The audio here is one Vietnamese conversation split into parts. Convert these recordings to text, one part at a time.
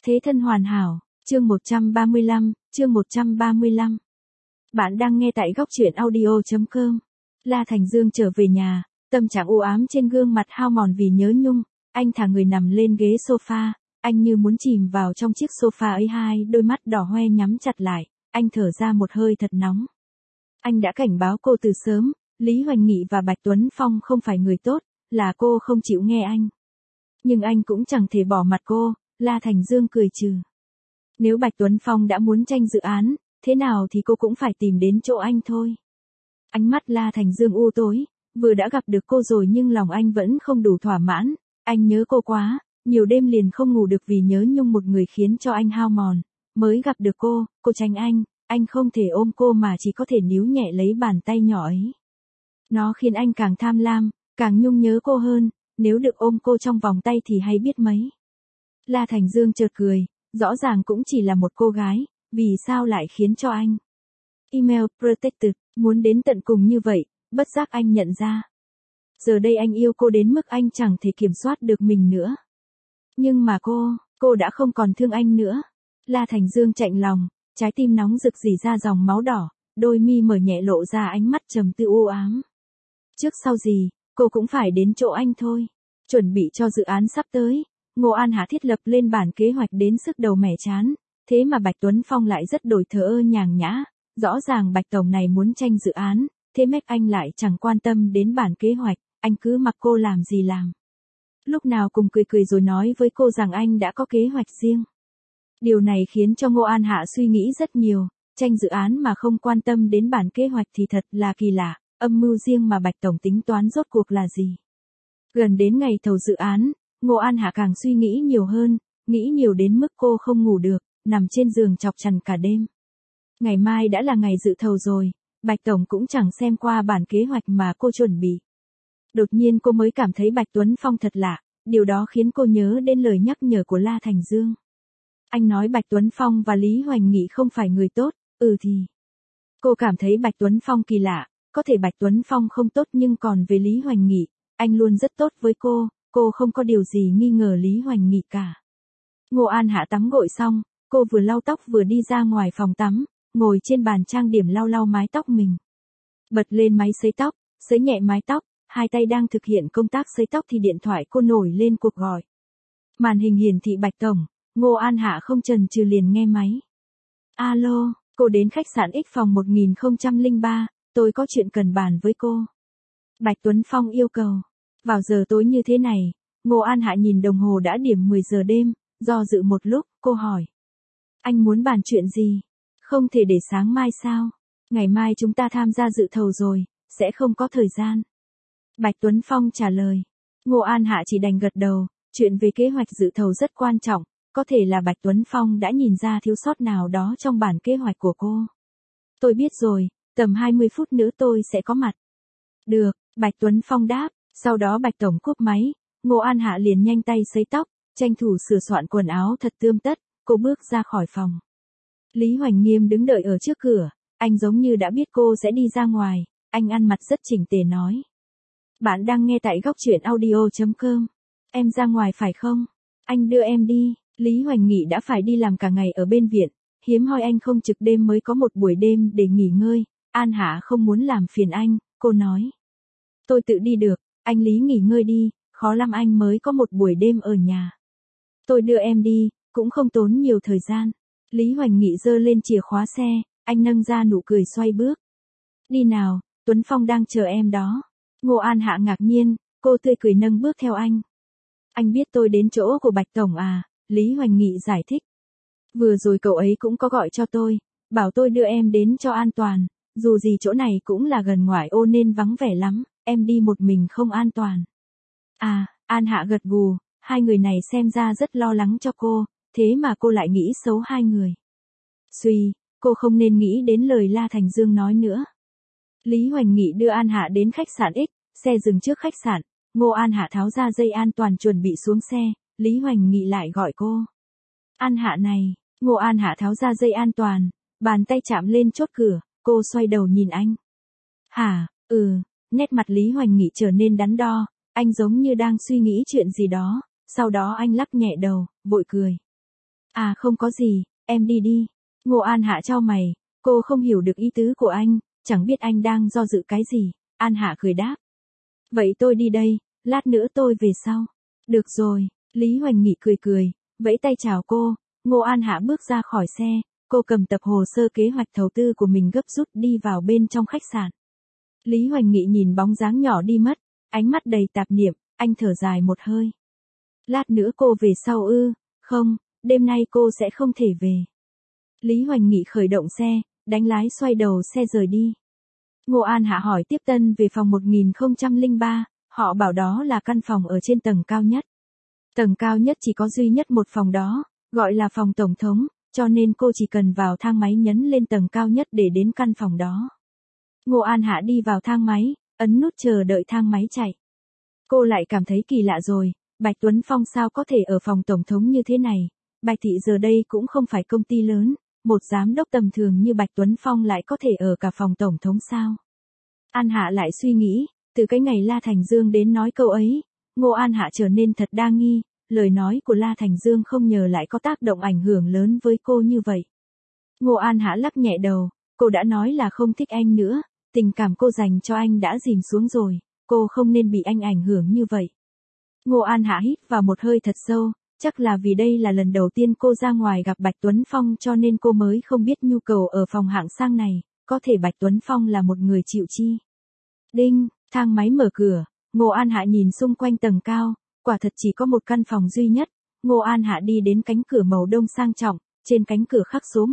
Thế thân hoàn hảo, chương 135, chương 135. Bạn đang nghe tại góc truyện audio.com. La Thành Dương trở về nhà, tâm trạng u ám trên gương mặt hao mòn vì nhớ Nhung, anh thả người nằm lên ghế sofa, anh như muốn chìm vào trong chiếc sofa ấy, hai đôi mắt đỏ hoe nhắm chặt lại, anh thở ra một hơi thật nóng. Anh đã cảnh báo cô từ sớm, Lý Hoành Nghị và Bạch Tuấn Phong không phải người tốt, là cô không chịu nghe anh. Nhưng anh cũng chẳng thể bỏ mặt cô, La Thành Dương cười trừ. Nếu Bạch Tuấn Phong đã muốn tranh dự án, thế nào thì cô cũng phải tìm đến chỗ anh thôi. Ánh mắt La Thành Dương u tối, vừa đã gặp được cô rồi nhưng lòng anh vẫn không đủ thỏa mãn, anh nhớ cô quá, nhiều đêm liền không ngủ được vì nhớ Nhung, một người khiến cho anh hao mòn. Mới gặp được cô tránh anh không thể ôm cô mà chỉ có thể níu nhẹ lấy bàn tay nhỏ ấy. Nó khiến anh càng tham lam, càng nhung nhớ cô hơn, nếu được ôm cô trong vòng tay thì hay biết mấy. La Thành Dương chợt cười, rõ ràng cũng chỉ là một cô gái, vì sao lại khiến cho anh email protected, muốn đến tận cùng như vậy, bất giác anh nhận ra. Giờ đây anh yêu cô đến mức anh chẳng thể kiểm soát được mình nữa. Nhưng mà cô đã không còn thương anh nữa. La Thành Dương chạnh lòng, trái tim nóng rực rỉ ra dòng máu đỏ, đôi mi mở nhẹ lộ ra ánh mắt trầm tư u ám. Trước sau gì, cô cũng phải đến chỗ anh thôi. Chuẩn bị cho dự án sắp tới, Ngô An Hạ thiết lập lên bản kế hoạch đến sức đầu mẻ chán, thế mà Bạch Tuấn Phong lại rất đổi thờ ơ nhàng nhã, rõ ràng Bạch Tổng này muốn tranh dự án, thế Mách anh lại chẳng quan tâm đến bản kế hoạch, anh cứ mặc cô làm gì làm. Lúc nào cùng cười rồi nói với cô rằng anh đã có kế hoạch riêng. Điều này khiến cho Ngô An Hạ suy nghĩ rất nhiều, tranh dự án mà không quan tâm đến bản kế hoạch thì thật là kỳ lạ, âm mưu riêng mà Bạch Tổng tính toán rốt cuộc là gì. Gần đến ngày thầu dự án, Ngô An Hạ càng suy nghĩ nhiều hơn, nghĩ nhiều đến mức cô không ngủ được, nằm trên giường chọc chằn cả đêm. Ngày mai đã là ngày dự thầu rồi, Bạch Tổng cũng chẳng xem qua bản kế hoạch mà cô chuẩn bị. Đột nhiên cô mới cảm thấy Bạch Tuấn Phong thật lạ, điều đó khiến cô nhớ đến lời nhắc nhở của La Thành Dương. Anh nói Bạch Tuấn Phong và Lý Hoành Nghị không phải người tốt, thì. Cô cảm thấy Bạch Tuấn Phong kỳ lạ, có thể Bạch Tuấn Phong không tốt nhưng còn về Lý Hoành Nghị, anh luôn rất tốt với cô không có điều gì nghi ngờ Lý Hoành Nghị cả. Ngô An Hạ tắm gội xong, cô vừa lau tóc vừa đi ra ngoài phòng tắm, ngồi trên bàn trang điểm lau mái tóc mình. Bật lên máy sấy tóc, sấy nhẹ mái tóc, hai tay đang thực hiện công tác sấy tóc thì điện thoại cô nổi lên cuộc gọi. Màn hình hiển thị Bạch Tổng, Ngô An Hạ không chần chừ liền nghe máy. Alo, cô đến khách sạn X phòng 1003, tôi có chuyện cần bàn với cô. Bạch Tuấn Phong yêu cầu. Vào giờ tối như thế này, Ngô An Hạ nhìn đồng hồ đã điểm 10 giờ đêm, do dự một lúc, cô hỏi. Anh muốn bàn chuyện gì? Không thể để sáng mai sao? Ngày mai chúng ta tham gia dự thầu rồi, sẽ không có thời gian. Bạch Tuấn Phong trả lời. Ngô An Hạ chỉ đành gật đầu, chuyện về kế hoạch dự thầu rất quan trọng, có thể là Bạch Tuấn Phong đã nhìn ra thiếu sót nào đó trong bản kế hoạch của cô. Tôi biết rồi, tầm 20 phút nữa tôi sẽ có mặt. Được, Bạch Tuấn Phong đáp, sau đó Bạch Tổng cúp máy, Ngô An Hạ liền nhanh tay sấy tóc, tranh thủ sửa soạn quần áo thật tươm tất, cô bước ra khỏi phòng. Lý Hoành Nghiêm đứng đợi ở trước cửa, anh giống như đã biết cô sẽ đi ra ngoài, anh ăn mặc rất chỉnh tề nói. Bạn đang nghe tại góc truyện audio.com. Em ra ngoài phải không? Anh đưa em đi. Lý Hoành Nghị đã phải đi làm cả ngày ở bên viện, hiếm hoi anh không trực đêm mới có một buổi đêm để nghỉ ngơi. An Hạ không muốn làm phiền anh, cô nói. Tôi tự đi được, anh Lý nghỉ ngơi đi, khó lắm anh mới có một buổi đêm ở nhà. Tôi đưa em đi, cũng không tốn nhiều thời gian. Lý Hoành Nghị giơ lên chìa khóa xe, anh nâng ra nụ cười xoay bước. Đi nào, Tuấn Phong đang chờ em đó. Ngô An Hạ ngạc nhiên, cô tươi cười nâng bước theo anh. Anh biết tôi đến chỗ của Bạch Tổng à? Lý Hoành Nghị giải thích. Vừa rồi cậu ấy cũng có gọi cho tôi, bảo tôi đưa em đến cho an toàn, dù gì chỗ này cũng là gần ngoại ô nên vắng vẻ lắm, em đi một mình không an toàn. À, An Hạ gật gù, hai người này xem ra rất lo lắng cho cô, thế mà cô lại nghĩ xấu hai người. Suy, cô không nên nghĩ đến lời La Thành Dương nói nữa. Lý Hoành Nghị đưa An Hạ đến khách sạn X, xe dừng trước khách sạn, Ngô An Hạ tháo ra dây an toàn chuẩn bị xuống xe, Lý Hoành Nghị lại gọi cô. An Hạ này, Ngô An Hạ tháo ra dây an toàn, bàn tay chạm lên chốt cửa, cô xoay đầu nhìn anh. Hả, nét mặt Lý Hoành Nghị trở nên đắn đo, anh giống như đang suy nghĩ chuyện gì đó, sau đó anh lắc nhẹ đầu, vội cười. À không có gì, em đi đi. Ngô An Hạ chau mày, cô không hiểu được ý tứ của anh, chẳng biết anh đang do dự cái gì. An Hạ cười đáp. Vậy tôi đi đây, lát nữa tôi về sau. Được rồi, Lý Hoành Nghị cười cười, vẫy tay chào cô. Ngô An Hạ bước ra khỏi xe, cô cầm tập hồ sơ kế hoạch đầu tư của mình gấp rút đi vào bên trong khách sạn. Lý Hoành Nghị nhìn bóng dáng nhỏ đi mất, ánh mắt đầy tạp niệm, anh thở dài một hơi. Lát nữa cô về sau ư? Không, đêm nay cô sẽ không thể về. Lý Hoành Nghị khởi động xe, đánh lái xoay đầu xe rời đi. Ngô An Hạ hỏi tiếp tân về phòng 1003, họ bảo đó là căn phòng ở trên tầng cao nhất. Tầng cao nhất chỉ có duy nhất một phòng đó, gọi là phòng tổng thống, cho nên cô chỉ cần vào thang máy nhấn lên tầng cao nhất để đến căn phòng đó. Ngô An Hạ đi vào thang máy, ấn nút chờ đợi thang máy chạy. Cô lại cảm thấy kỳ lạ rồi, Bạch Tuấn Phong sao có thể ở phòng tổng thống như thế này? Bạch Thị giờ đây cũng không phải công ty lớn, một giám đốc tầm thường như Bạch Tuấn Phong lại có thể ở cả phòng tổng thống sao? An Hạ lại suy nghĩ, từ cái ngày La Thành Dương đến nói câu ấy, Ngô An Hạ trở nên thật đa nghi, lời nói của La Thành Dương không ngờ lại có tác động ảnh hưởng lớn với cô như vậy. Ngô An Hạ lắc nhẹ đầu, cô đã nói là không thích anh nữa, tình cảm cô dành cho anh đã dìm xuống rồi, cô không nên bị anh ảnh hưởng như vậy. Ngô An Hạ hít vào một hơi thật sâu, chắc là vì đây là lần đầu tiên cô ra ngoài gặp Bạch Tuấn Phong cho nên cô mới không biết nhu cầu ở phòng hạng sang này, có thể Bạch Tuấn Phong là một người chịu chi. Đinh, thang máy mở cửa, Ngô An Hạ nhìn xung quanh tầng cao, quả thật chỉ có một căn phòng duy nhất. Ngô An Hạ đi đến cánh cửa màu đông sang trọng, trên cánh cửa khắc số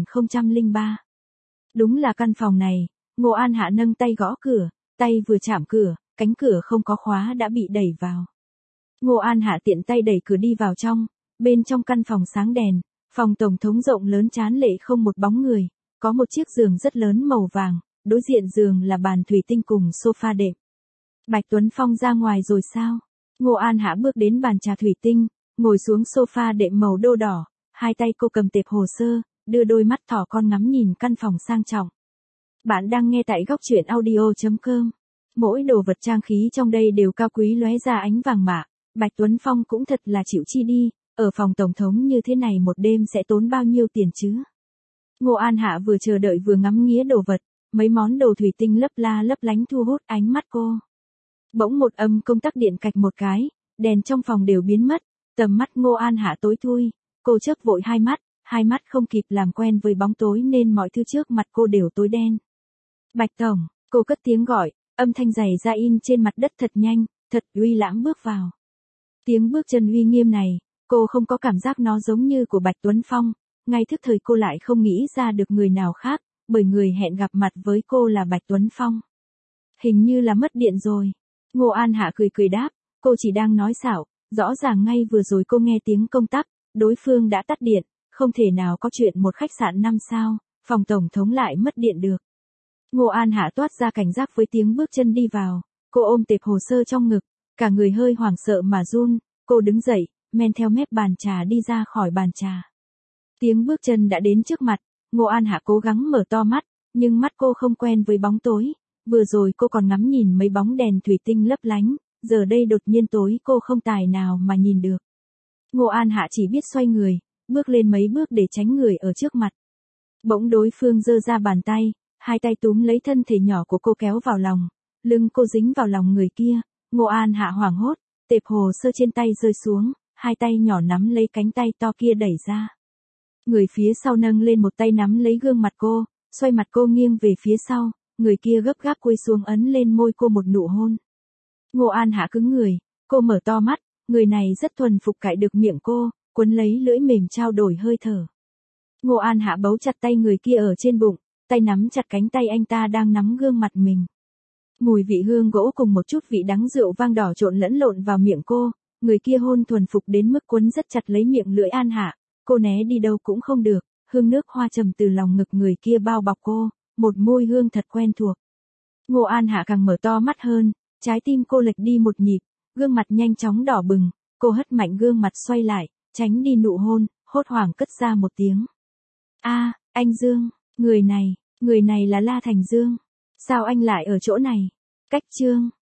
1003. Đúng là căn phòng này, Ngô An Hạ nâng tay gõ cửa, tay vừa chạm cửa, cánh cửa không có khóa đã bị đẩy vào. Ngô An Hạ tiện tay đẩy cửa đi vào trong, bên trong căn phòng sáng đèn, phòng tổng thống rộng lớn tráng lệ không một bóng người, có một chiếc giường rất lớn màu vàng, đối diện giường là bàn thủy tinh cùng sofa đệm. Bạch Tuấn Phong ra ngoài rồi sao? Ngô An Hạ bước đến bàn trà thủy tinh, ngồi xuống sofa đệm màu đô đỏ, hai tay cô cầm tệp hồ sơ, đưa đôi mắt thỏ con ngắm nhìn căn phòng sang trọng. Bạn đang nghe tại góc truyện audio.com. Mỗi đồ vật trang khí trong đây đều cao quý lóe ra ánh vàng mạ. Bạch Tuấn Phong cũng thật là chịu chi đi, ở phòng tổng thống như thế này một đêm sẽ tốn bao nhiêu tiền chứ? Ngô An Hạ vừa chờ đợi vừa ngắm nghía đồ vật, mấy món đồ thủy tinh lấp la lấp lánh thu hút ánh mắt cô. Bỗng một âm công tắc điện cạch một cái, đèn trong phòng đều biến mất, tầm mắt Ngô An Hạ tối thui, cô chớp vội hai mắt không kịp làm quen với bóng tối nên mọi thứ trước mặt cô đều tối đen. Bạch tổng, cô cất tiếng gọi, âm thanh dày ra in trên mặt đất thật nhanh, thật uy lãng bước vào. Tiếng bước chân uy nghiêm này, cô không có cảm giác nó giống như của Bạch Tuấn Phong, ngay thức thời cô lại không nghĩ ra được người nào khác, bởi người hẹn gặp mặt với cô là Bạch Tuấn Phong. Hình như là mất điện rồi. Ngô An Hạ cười cười đáp, cô chỉ đang nói xạo, rõ ràng ngay vừa rồi cô nghe tiếng công tắc, đối phương đã tắt điện, không thể nào có chuyện một khách sạn 5 sao, phòng tổng thống lại mất điện được. Ngô An Hạ toát ra cảnh giác với tiếng bước chân đi vào, cô ôm tệp hồ sơ trong ngực, cả người hơi hoảng sợ mà run, cô đứng dậy, men theo mép bàn trà đi ra khỏi bàn trà. Tiếng bước chân đã đến trước mặt, Ngô An Hạ cố gắng mở to mắt, nhưng mắt cô không quen với bóng tối, vừa rồi cô còn ngắm nhìn mấy bóng đèn thủy tinh lấp lánh, giờ đây đột nhiên tối cô không tài nào mà nhìn được. Ngô An Hạ chỉ biết xoay người, bước lên mấy bước để tránh người ở trước mặt. Bỗng đối phương giơ ra bàn tay, hai tay túm lấy thân thể nhỏ của cô kéo vào lòng, lưng cô dính vào lòng người kia, Ngô An Hạ hoảng hốt, tệp hồ sơ trên tay rơi xuống, hai tay nhỏ nắm lấy cánh tay to kia đẩy ra. Người phía sau nâng lên một tay nắm lấy gương mặt cô, xoay mặt cô nghiêng về phía sau, người kia gấp gáp cúi xuống ấn lên môi cô một nụ hôn. Ngô An Hạ cứng người, cô mở to mắt, người này rất thuần phục cạy được miệng cô, quấn lấy lưỡi mềm trao đổi hơi thở. Ngô An Hạ bấu chặt tay người kia ở trên bụng, tay nắm chặt cánh tay anh ta đang nắm gương mặt mình. Mùi vị hương gỗ cùng một chút vị đắng rượu vang đỏ trộn lẫn lộn vào miệng cô, người kia hôn thuần phục đến mức quấn rất chặt lấy miệng lưỡi An Hạ, cô né đi đâu cũng không được, hương nước hoa trầm từ lòng ngực người kia bao bọc cô, một môi hương thật quen thuộc. Ngô An Hạ càng mở to mắt hơn, trái tim cô lệch đi một nhịp, gương mặt nhanh chóng đỏ bừng, cô hất mạnh gương mặt xoay lại, tránh đi nụ hôn, hốt hoảng cất ra một tiếng. A, anh Dương, người này là La Thành Dương. Sao anh lại ở chỗ này? Cách chương